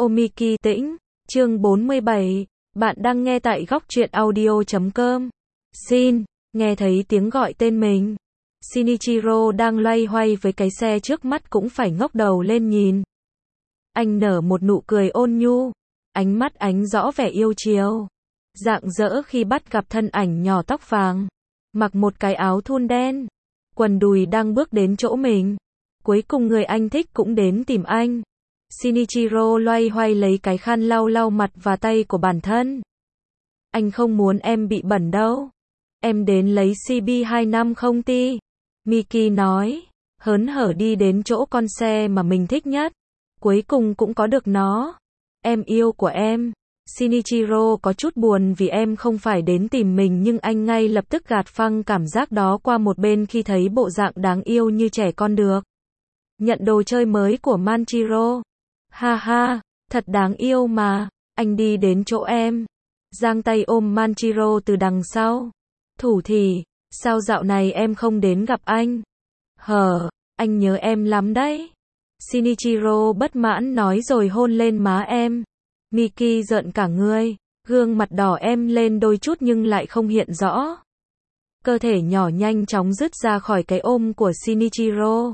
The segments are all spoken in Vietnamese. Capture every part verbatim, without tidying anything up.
Omiki Tĩnh, chương bốn mươi bảy, bạn đang nghe tại góc truyện audio chấm com. Xin, nghe thấy tiếng gọi tên mình. Shinichiro đang loay hoay với cái xe trước mắt cũng phải ngóc đầu lên nhìn. Anh nở một nụ cười ôn nhu, ánh mắt ánh rõ vẻ yêu chiều. Rạng rỡ khi bắt gặp thân ảnh nhỏ tóc vàng, mặc một cái áo thun đen, quần đùi đang bước đến chỗ mình. Cuối cùng người anh thích cũng đến tìm anh. Shinichiro loay hoay lấy cái khăn lau lau mặt và tay của bản thân. Anh không muốn em bị bẩn đâu. Em đến lấy xê bê hai năm không ti? Miki nói, hớn hở đi đến chỗ con xe mà mình thích nhất. Cuối cùng cũng có được nó. Em yêu của em. Shinichiro có chút buồn vì em không phải đến tìm mình, nhưng anh ngay lập tức gạt phăng cảm giác đó qua một bên khi thấy bộ dạng đáng yêu như trẻ con được. Nhận đồ chơi mới của Manchiro. Ha ha, thật đáng yêu mà. Anh đi đến chỗ em, giang tay ôm Manchiro từ đằng sau. Thủ thỉ, sao dạo này em không đến gặp anh? Hờ, anh nhớ em lắm đấy. Shinichiro bất mãn nói rồi hôn lên má em. Miki giận cả người, gương mặt đỏ em lên đôi chút nhưng lại không hiện rõ. Cơ thể nhỏ nhanh chóng dứt ra khỏi cái ôm của Shinichiro.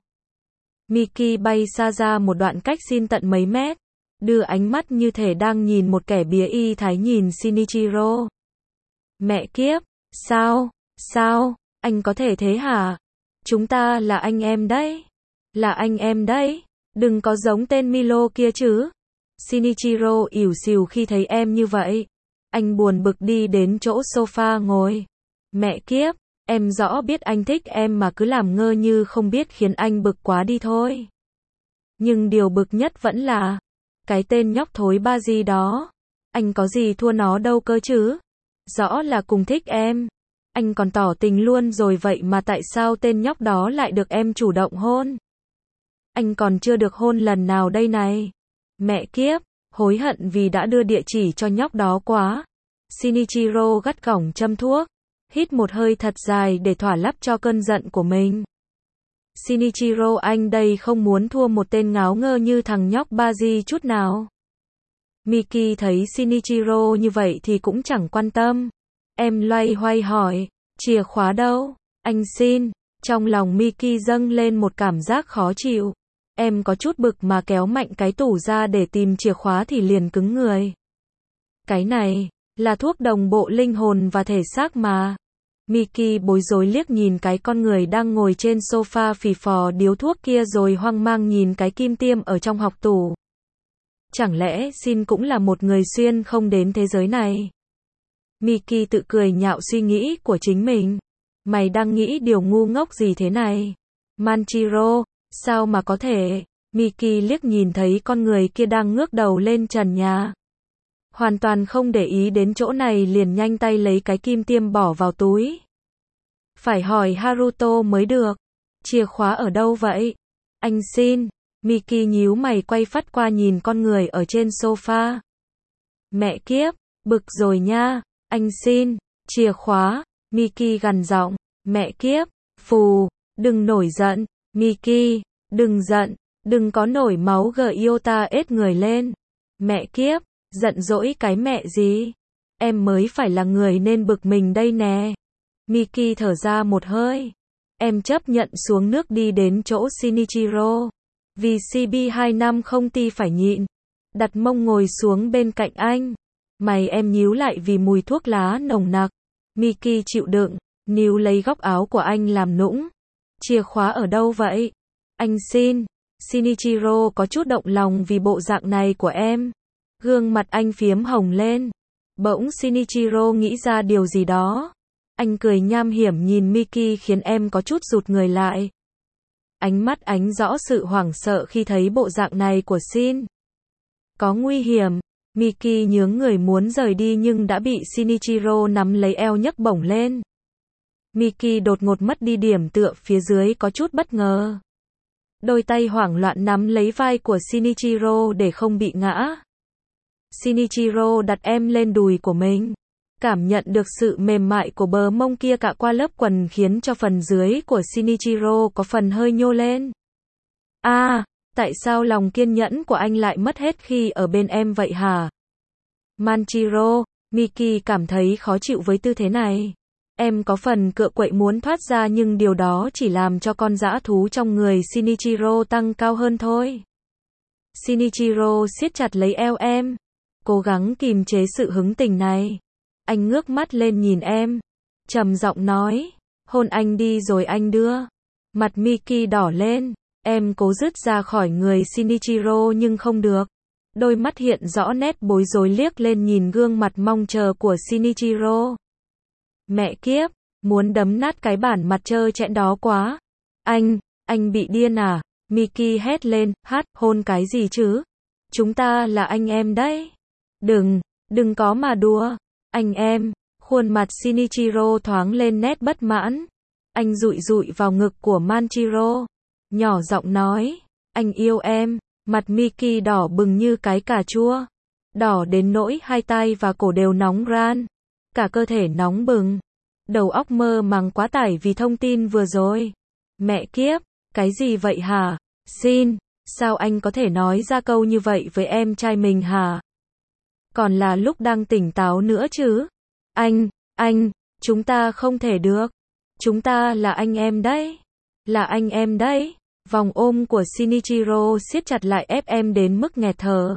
Miki bay xa ra một đoạn cách xin tận mấy mét, đưa ánh mắt như thể đang nhìn một kẻ bía y thái nhìn Shinichiro. Mẹ kiếp, sao, sao, anh có thể thế hả? Chúng ta là anh em đấy, là anh em đấy, đừng có giống tên Milo kia chứ. Shinichiro ỉu xìu khi thấy em như vậy. Anh buồn bực đi đến chỗ sofa ngồi. Mẹ kiếp, em rõ biết anh thích em mà cứ làm ngơ như không biết khiến anh bực quá đi thôi. Nhưng điều bực nhất vẫn là cái tên nhóc thối ba gì đó. Anh có gì thua nó đâu cơ chứ? Rõ là cùng thích em. Anh còn tỏ tình luôn rồi vậy mà tại sao tên nhóc đó lại được em chủ động hôn? Anh còn chưa được hôn lần nào đây này. Mẹ kiếp, hối hận vì đã đưa địa chỉ cho nhóc đó quá. Shinichiro gắt gỏng châm thuốc, hít một hơi thật dài để thỏa lấp cho cơn giận của mình. Shinichiro, anh đây không muốn thua một tên ngáo ngơ như thằng nhóc Baji chút nào. Miki thấy Shinichiro như vậy thì cũng chẳng quan tâm. Em loay hoay hỏi, chìa khóa đâu? Anh xin. Trong lòng Miki dâng lên một cảm giác khó chịu. Em có chút bực mà kéo mạnh cái tủ ra để tìm chìa khóa thì liền cứng người. Cái này là thuốc đồng bộ linh hồn và thể xác mà. Miki bối rối liếc nhìn cái con người đang ngồi trên sofa phì phò điếu thuốc kia rồi hoang mang nhìn cái kim tiêm ở trong học tủ. Chẳng lẽ Shin cũng là một người xuyên không đến thế giới này? Miki tự cười nhạo suy nghĩ của chính mình. Mày đang nghĩ điều ngu ngốc gì thế này? Manchiro, sao mà có thể? Miki liếc nhìn thấy con người kia đang ngước đầu lên trần nhà. Hoàn toàn không để ý đến chỗ này, liền nhanh tay lấy cái kim tiêm bỏ vào túi. Phải hỏi Haruto mới được. Chìa khóa ở đâu vậy? Anh xin. Miki nhíu mày quay phắt qua nhìn con người ở trên sofa. Mẹ kiếp, bực rồi nha. Anh xin. Chìa khóa. Miki gằn giọng. Mẹ kiếp. Phù. Đừng nổi giận. Miki. Đừng giận. Đừng có nổi máu gờ iota ết người lên. Mẹ kiếp. Giận dỗi cái mẹ gì? Em mới phải là người nên bực mình đây nè. Miki thở ra một hơi. Em chấp nhận xuống nước đi đến chỗ Shinichiro. Vì xê bê hai năm không ti phải nhịn. Đặt mông ngồi xuống bên cạnh anh. Mày em nhíu lại vì mùi thuốc lá nồng nặc. Miki chịu đựng, níu lấy góc áo của anh làm nũng. Chìa khóa ở đâu vậy? Anh xin. Shinichiro có chút động lòng vì bộ dạng này của em. Gương mặt anh phiếm hồng lên. Bỗng Shinichiro nghĩ ra điều gì đó. Anh cười nham hiểm nhìn Miki khiến em có chút rụt người lại. Ánh mắt ánh rõ sự hoảng sợ khi thấy bộ dạng này của Shin. Có nguy hiểm. Miki nhướng người muốn rời đi nhưng đã bị Shinichiro nắm lấy eo nhấc bổng lên. Miki đột ngột mất đi điểm tựa phía dưới có chút bất ngờ. Đôi tay hoảng loạn nắm lấy vai của Shinichiro để không bị ngã. Shinichiro đặt em lên đùi của mình. Cảm nhận được sự mềm mại của bờ mông kia cạ qua lớp quần khiến cho phần dưới của Shinichiro có phần hơi nhô lên. À, Tại sao lòng kiên nhẫn của anh lại mất hết khi ở bên em vậy hả? Manchiro, Miki cảm thấy khó chịu với tư thế này. Em có phần cựa quậy muốn thoát ra nhưng điều đó chỉ làm cho con dã thú trong người Shinichiro tăng cao hơn thôi. Shinichiro siết chặt lấy eo em, cố gắng kìm chế sự hứng tình này. Anh ngước mắt lên nhìn em, trầm giọng nói, hôn anh đi rồi anh đưa. Mặt Miki đỏ lên, em cố dứt ra khỏi người Shinichiro nhưng không được. Đôi mắt hiện rõ nét bối rối liếc lên nhìn gương mặt mong chờ của Shinichiro. Mẹ kiếp, muốn đấm nát cái bản mặt trơ trẽn đó quá. Anh, anh bị điên à? Miki hét lên, hát, hôn cái gì chứ? Chúng ta là anh em đấy. Đừng, đừng có mà đùa. Anh em, khuôn mặt Shinichiro thoáng lên nét bất mãn. Anh dụi dụi vào ngực của Manchiro, nhỏ giọng nói, anh yêu em. Mặt Miki đỏ bừng như cái cà chua, đỏ đến nỗi hai tay và cổ đều nóng ran, cả cơ thể nóng bừng. Đầu óc mơ màng quá tải vì thông tin vừa rồi. Mẹ kiếp, cái gì vậy hả? Xin, sao anh có thể nói ra câu như vậy với em trai mình hả? Còn là lúc đang tỉnh táo nữa chứ. Anh, anh, chúng ta không thể được. Chúng ta là anh em đấy. Là anh em đấy. Vòng ôm của Shinichiro siết chặt lại ép em đến mức nghẹt thở.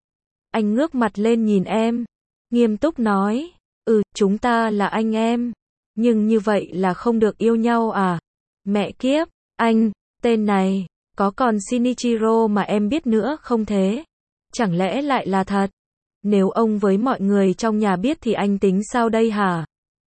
Anh ngước mặt lên nhìn em, nghiêm túc nói, ừ, chúng ta là anh em. Nhưng như vậy là không được yêu nhau à? Mẹ kiếp, anh, tên này, có còn Shinichiro mà em biết nữa không thế? Chẳng lẽ lại là thật? Nếu ông với mọi người trong nhà biết thì anh tính sao đây hả?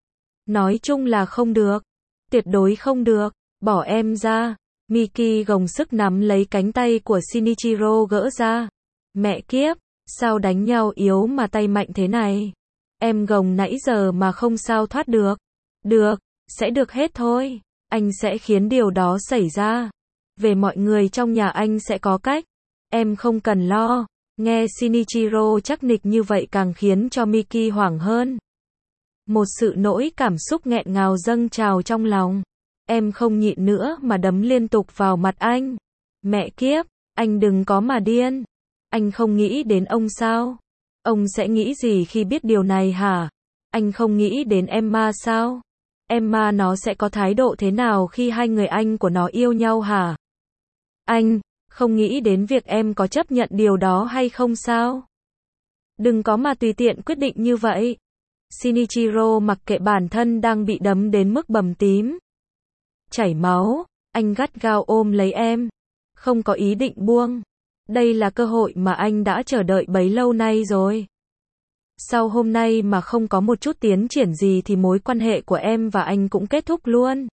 Nói chung là không được. Tuyệt đối không được. Bỏ em ra. Miki gồng sức nắm lấy cánh tay của Shinichiro gỡ ra. Mẹ kiếp, sao đánh nhau yếu mà tay mạnh thế này? Em gồng nãy giờ mà không sao thoát được. Được, sẽ được hết thôi. Anh sẽ khiến điều đó xảy ra. Về mọi người trong nhà anh sẽ có cách. Em không cần lo. Nghe Shinichiro chắc nịch như vậy càng khiến cho Miki hoảng hơn. Một sự nỗi cảm xúc nghẹn ngào dâng trào trong lòng. Em không nhịn nữa mà đấm liên tục vào mặt anh. Mẹ kiếp, anh đừng có mà điên. Anh không nghĩ đến ông sao? Ông sẽ nghĩ gì khi biết điều này hả? Anh không nghĩ đến Emma sao? Emma nó sẽ có thái độ thế nào khi hai người anh của nó yêu nhau hả? Anh, không nghĩ đến việc em có chấp nhận điều đó hay không sao? Đừng có mà tùy tiện quyết định như vậy. Shinichiro mặc kệ bản thân đang bị đấm đến mức bầm tím, chảy máu, anh gắt gao ôm lấy em, không có ý định buông. Đây là cơ hội mà anh đã chờ đợi bấy lâu nay rồi. Sau hôm nay mà không có một chút tiến triển gì thì mối quan hệ của em và anh cũng kết thúc luôn.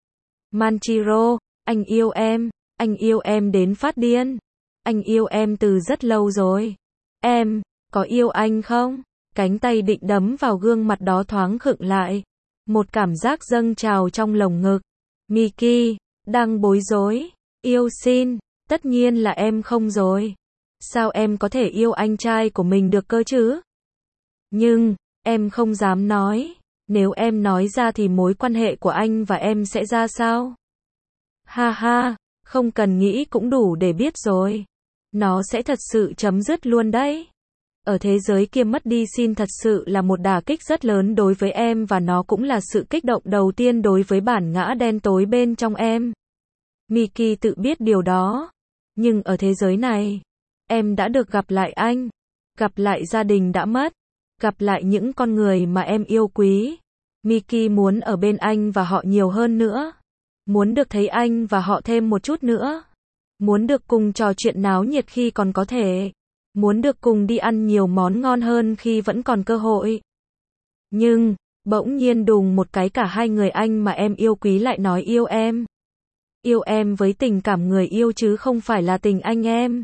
Manchiro, anh yêu em, anh yêu em đến phát điên. Anh yêu em từ rất lâu rồi. Em, có yêu anh không? Cánh tay định đấm vào gương mặt đó thoáng khựng lại. Một cảm giác dâng trào trong lồng ngực. Miki, đang bối rối. Yêu xin, tất nhiên là em không rồi. Sao em có thể yêu anh trai của mình được cơ chứ? Nhưng, em không dám nói. Nếu em nói ra thì mối quan hệ của anh và em sẽ ra sao? Ha ha, không cần nghĩ cũng đủ để biết rồi. Nó sẽ thật sự chấm dứt luôn đấy. Ở thế giới kia mất đi xin thật sự là một đả kích rất lớn đối với em và nó cũng là sự kích động đầu tiên đối với bản ngã đen tối bên trong em. Miki tự biết điều đó. Nhưng ở thế giới này, em đã được gặp lại anh, gặp lại gia đình đã mất, gặp lại những con người mà em yêu quý. Miki muốn ở bên anh và họ nhiều hơn nữa. Muốn được thấy anh và họ thêm một chút nữa. Muốn được cùng trò chuyện náo nhiệt khi còn có thể. Muốn được cùng đi ăn nhiều món ngon hơn khi vẫn còn cơ hội. Nhưng, bỗng nhiên đùng một cái cả hai người anh mà em yêu quý lại nói yêu em. Yêu em với tình cảm người yêu chứ không phải là tình anh em.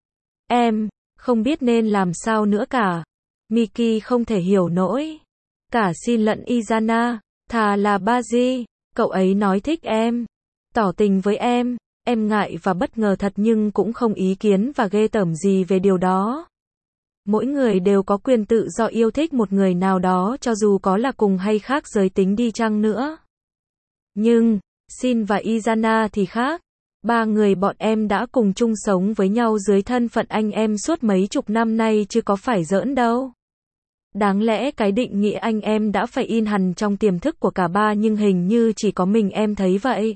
Em, không biết nên làm sao nữa cả. Miki không thể hiểu nổi. Cả Shin lẫn Izana, thà là Baji, cậu ấy nói thích em, tỏ tình với em. Em ngại và bất ngờ thật nhưng cũng không ý kiến và ghê tởm gì về điều đó. Mỗi người đều có quyền tự do yêu thích một người nào đó cho dù có là cùng hay khác giới tính đi chăng nữa. Nhưng, Shin và Izana thì khác. Ba người bọn em đã cùng chung sống với nhau dưới thân phận anh em suốt mấy chục năm nay chứ có phải giỡn đâu. Đáng lẽ cái định nghĩa anh em đã phải in hằn trong tiềm thức của cả ba nhưng hình như chỉ có mình em thấy vậy.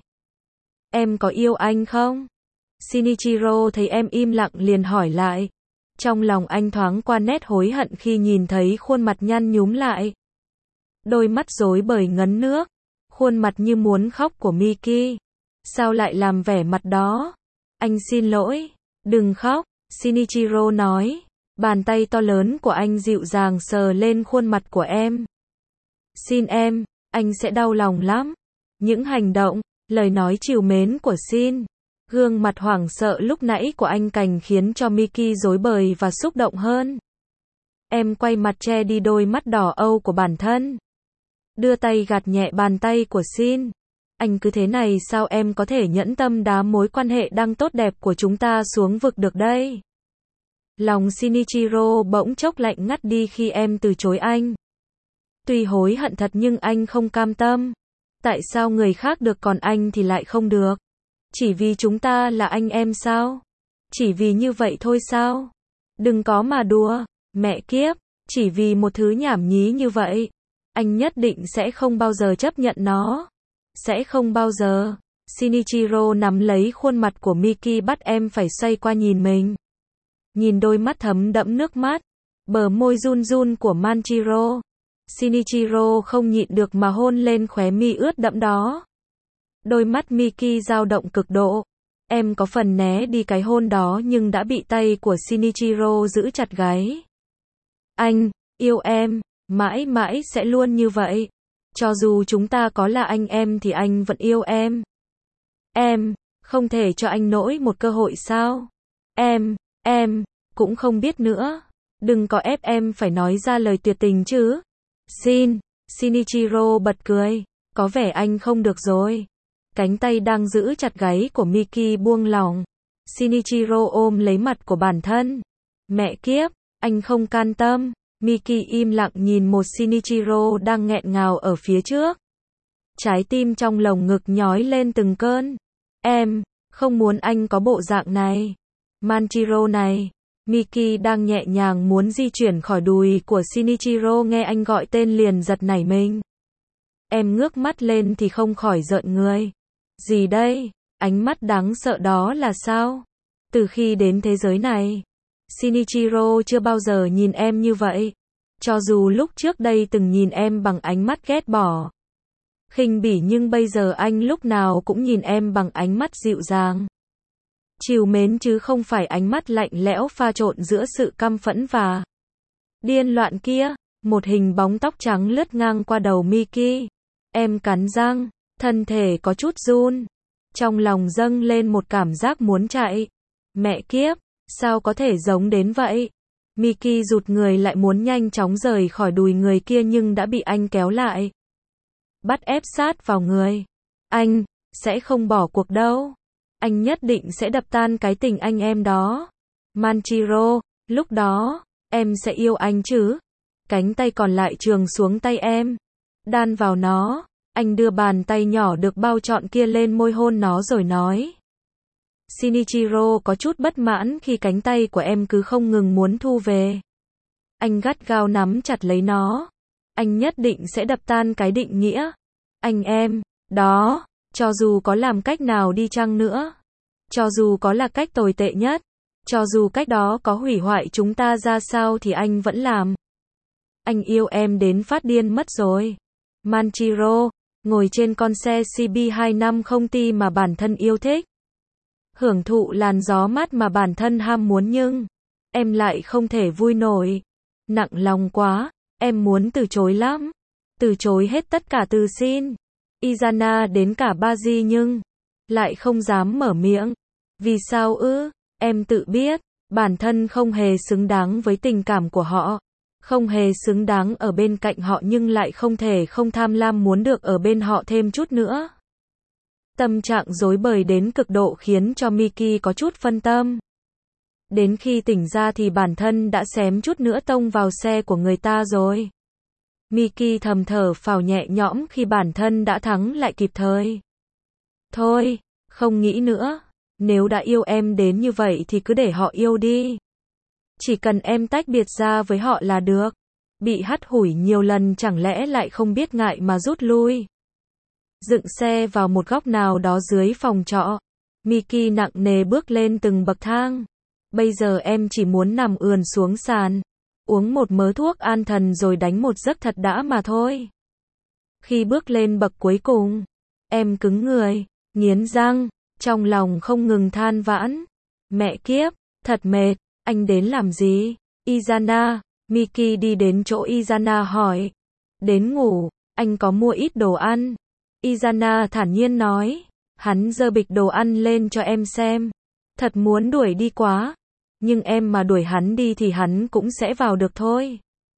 Em có yêu anh không? Shinichiro thấy em im lặng liền hỏi lại. Trong lòng anh thoáng qua nét hối hận khi nhìn thấy khuôn mặt nhăn nhúm lại. Đôi mắt rối bời ngấn nước, khuôn mặt như muốn khóc của Miki. Sao lại làm vẻ mặt đó? Anh xin lỗi, đừng khóc, Shinichiro nói. Bàn tay to lớn của anh dịu dàng sờ lên khuôn mặt của em. Xin em, anh sẽ đau lòng lắm. Những hành động, lời nói trìu mến của Shin, gương mặt hoảng sợ lúc nãy của anh càng khiến cho Miki rối bời và xúc động hơn. Em quay mặt che đi đôi mắt đỏ âu của bản thân. Đưa tay gạt nhẹ bàn tay của Shin. Anh cứ thế này sao em có thể nhẫn tâm đá mối quan hệ đang tốt đẹp của chúng ta xuống vực được đây? Lòng Shinichiro bỗng chốc lạnh ngắt đi khi em từ chối anh. Tuy hối hận thật nhưng anh không cam tâm. Tại sao người khác được còn anh thì lại không được? Chỉ vì chúng ta là anh em sao? Chỉ vì như vậy thôi sao? Đừng có mà đùa, mẹ kiếp, chỉ vì một thứ nhảm nhí như vậy. Anh nhất định sẽ không bao giờ chấp nhận nó. Sẽ không bao giờ. Shinichiro nắm lấy khuôn mặt của Miki bắt em phải xoay qua nhìn mình. Nhìn đôi mắt thấm đẫm nước mắt, bờ môi run run của Manjiro. Shinichiro không nhịn được mà hôn lên khóe mi ướt đẫm đó. Đôi mắt Miki dao động cực độ. Em có phần né đi cái hôn đó nhưng đã bị tay của Shinichiro giữ chặt gáy. Anh, yêu em, mãi mãi sẽ luôn như vậy. Cho dù chúng ta có là anh em thì anh vẫn yêu em. Em, không thể cho anh nỗi một cơ hội sao? Em, em, cũng không biết nữa. Đừng có ép em phải nói ra lời tuyệt tình chứ. Shin, Shinichiro bật cười. Có vẻ anh không được rồi. Cánh tay đang giữ chặt gáy của Miki buông lỏng. Shinichiro ôm lấy mặt của bản thân. Mẹ kiếp, anh không can tâm. Miki im lặng nhìn một Shinichiro đang nghẹn ngào ở phía trước. Trái tim trong lồng ngực nhói lên từng cơn. Em, không muốn anh có bộ dạng này. Manjiro này. Miki đang nhẹ nhàng muốn di chuyển khỏi đùi của Shinichiro nghe anh gọi tên liền giật nảy mình. Em ngước mắt lên thì không khỏi rợn người. Gì đây? Ánh mắt đáng sợ đó là sao? Từ khi đến thế giới này, Shinichiro chưa bao giờ nhìn em như vậy. Cho dù lúc trước đây từng nhìn em bằng ánh mắt ghét bỏ, khinh bỉ nhưng bây giờ anh lúc nào cũng nhìn em bằng ánh mắt dịu dàng, trìu mến chứ không phải ánh mắt lạnh lẽo pha trộn giữa sự căm phẫn và điên loạn kia. Một hình bóng tóc trắng lướt ngang qua đầu Miki. Em cắn răng, thân thể có chút run. Trong lòng dâng lên một cảm giác muốn chạy. Mẹ kiếp, sao có thể giống đến vậy? Miki rụt người lại muốn nhanh chóng rời khỏi đùi người kia nhưng đã bị anh kéo lại. Bắt ép sát vào người. Anh, sẽ không bỏ cuộc đâu. Anh nhất định sẽ đập tan cái tình anh em đó. Manjiro, lúc đó, em sẽ yêu anh chứ? Cánh tay còn lại trườn xuống tay em. Đan vào nó. Anh đưa bàn tay nhỏ được bao trọn kia lên môi hôn nó rồi nói. Shinichiro có chút bất mãn khi cánh tay của em cứ không ngừng muốn thu về. Anh gắt gao nắm chặt lấy nó. Anh nhất định sẽ đập tan cái định nghĩa anh em đó, cho dù có làm cách nào đi chăng nữa. Cho dù có là cách tồi tệ nhất. Cho dù cách đó có hủy hoại chúng ta ra sao thì anh vẫn làm. Anh yêu em đến phát điên mất rồi. Manjiro, ngồi trên con xe C B hai năm không T mà bản thân yêu thích. Hưởng thụ làn gió mát mà bản thân ham muốn nhưng em lại không thể vui nổi. Nặng lòng quá, em muốn từ chối lắm. Từ chối hết tất cả từ Shin, Izana đến cả Baji nhưng lại không dám mở miệng. Vì sao ư? Em tự biết, bản thân không hề xứng đáng với tình cảm của họ. Không hề xứng đáng ở bên cạnh họ nhưng lại không thể không tham lam muốn được ở bên họ thêm chút nữa. Tâm trạng rối bời đến cực độ khiến cho Miki có chút phân tâm. Đến khi tỉnh ra thì bản thân đã xém chút nữa tông vào xe của người ta rồi. Miki thầm thở phào nhẹ nhõm khi bản thân đã thắng lại kịp thời. Thôi, không nghĩ nữa, Nếu đã yêu em đến như vậy thì cứ để họ yêu đi. Chỉ cần em tách biệt ra với họ là được. Bị hắt hủi nhiều lần chẳng lẽ lại không biết ngại mà rút lui. Dựng xe vào một góc nào đó dưới phòng trọ. Miki nặng nề bước lên từng bậc thang. Bây giờ em chỉ muốn nằm ườn xuống sàn, uống một mớ thuốc an thần rồi đánh một giấc thật đã mà thôi. Khi bước lên bậc cuối cùng, em cứng người, nghiến răng, trong lòng không ngừng than vãn. Mẹ kiếp, thật mệt, anh đến làm gì? Izana, Miki đi đến chỗ Izana hỏi. Đến ngủ, anh có mua ít đồ ăn. Izana thản nhiên nói. Hắn giơ bịch đồ ăn lên cho em xem. Thật muốn đuổi đi quá. Nhưng em mà đuổi hắn đi thì hắn cũng sẽ vào được thôi.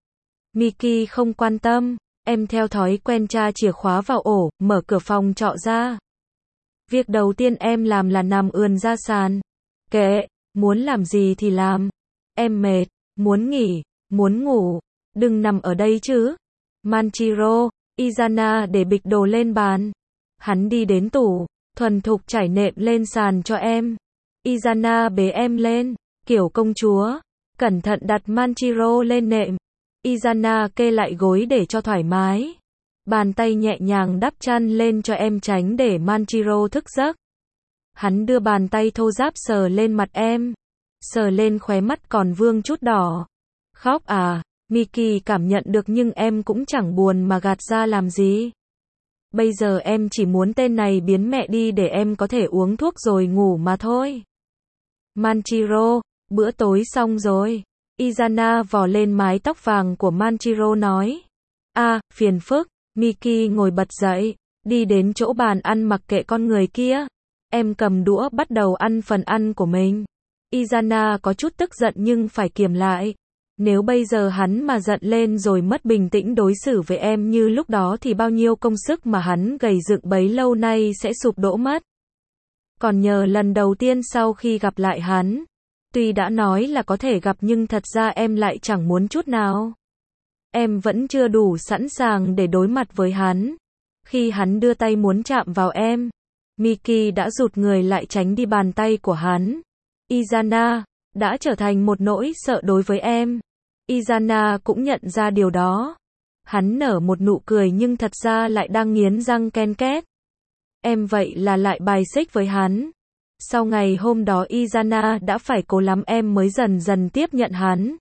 Miki không quan tâm. Em theo thói quen tra chìa khóa vào ổ, mở cửa phòng trọ ra. Việc đầu tiên em làm là nằm ườn ra sàn. Kệ, muốn làm gì thì làm. Em mệt, muốn nghỉ, muốn ngủ. Đừng nằm ở đây chứ. Manchiro, Izana để bịch đồ lên bàn. Hắn đi đến tủ, thuần thục trải nệm lên sàn cho em. Izana bế em lên, kiểu công chúa. Cẩn thận đặt Manchiro lên nệm. Izana kê lại gối để cho thoải mái. Bàn tay nhẹ nhàng đắp chăn lên cho em tránh để Manchiro thức giấc. Hắn đưa bàn tay thô ráp sờ lên mặt em. Sờ lên khóe mắt còn vương chút đỏ. Khóc à? Miki cảm nhận được nhưng em cũng chẳng buồn mà gạt ra làm gì. Bây giờ em chỉ muốn tên này biến mẹ đi để em có thể uống thuốc rồi ngủ mà thôi. Manchiro, bữa tối xong rồi. Izana vò lên mái tóc vàng của Manchiro nói. À, phiền phức. Miki ngồi bật dậy, đi đến chỗ bàn ăn mặc kệ con người kia. Em cầm đũa bắt đầu ăn phần ăn của mình. Izana có chút tức giận nhưng phải kiềm lại. Nếu bây giờ hắn mà giận lên rồi mất bình tĩnh đối xử với em như lúc đó thì bao nhiêu công sức mà hắn gầy dựng bấy lâu nay sẽ sụp đổ mất. Còn nhờ lần đầu tiên sau khi gặp lại hắn. Tuy đã nói là có thể gặp nhưng thật ra em lại chẳng muốn chút nào. Em vẫn chưa đủ sẵn sàng để đối mặt với hắn. Khi hắn đưa tay muốn chạm vào em, Miki đã rụt người lại tránh đi bàn tay của hắn. Izana đã trở thành một nỗi sợ đối với em. Izana cũng nhận ra điều đó. Hắn nở một nụ cười nhưng thật ra lại đang nghiến răng ken két. Em vậy là lại bài xích với hắn. Sau ngày hôm đó Izana đã phải cố lắm em mới dần dần tiếp nhận hắn.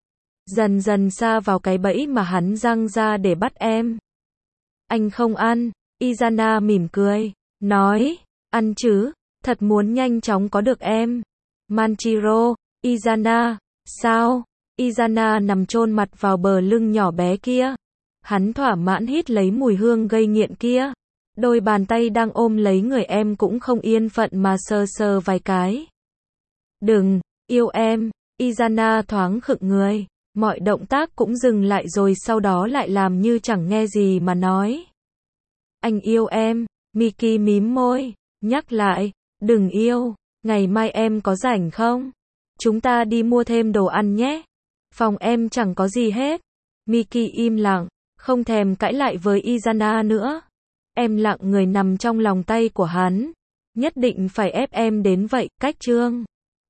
Dần dần sa vào cái bẫy mà hắn giăng ra để bắt em. Anh không ăn. Izana mỉm cười, nói, ăn chứ, thật muốn nhanh chóng có được em. Manchiro, Izana, sao? Izana nằm chôn mặt vào bờ lưng nhỏ bé kia. Hắn thỏa mãn hít lấy mùi hương gây nghiện kia. Đôi bàn tay đang ôm lấy người em cũng không yên phận mà sờ sờ vài cái. Đừng, yêu em. Izana thoáng khựng người. Mọi động tác cũng dừng lại rồi sau đó lại làm như chẳng nghe gì mà nói. Anh yêu em. Miki mím môi, nhắc lại, đừng yêu. Ngày mai em có rảnh không? Chúng ta đi mua thêm đồ ăn nhé. Phòng em chẳng có gì hết. Miki im lặng, không thèm cãi lại với Izana nữa. Em lặng người nằm trong lòng tay của hắn. Nhất định phải ép em đến vậy, cách chương.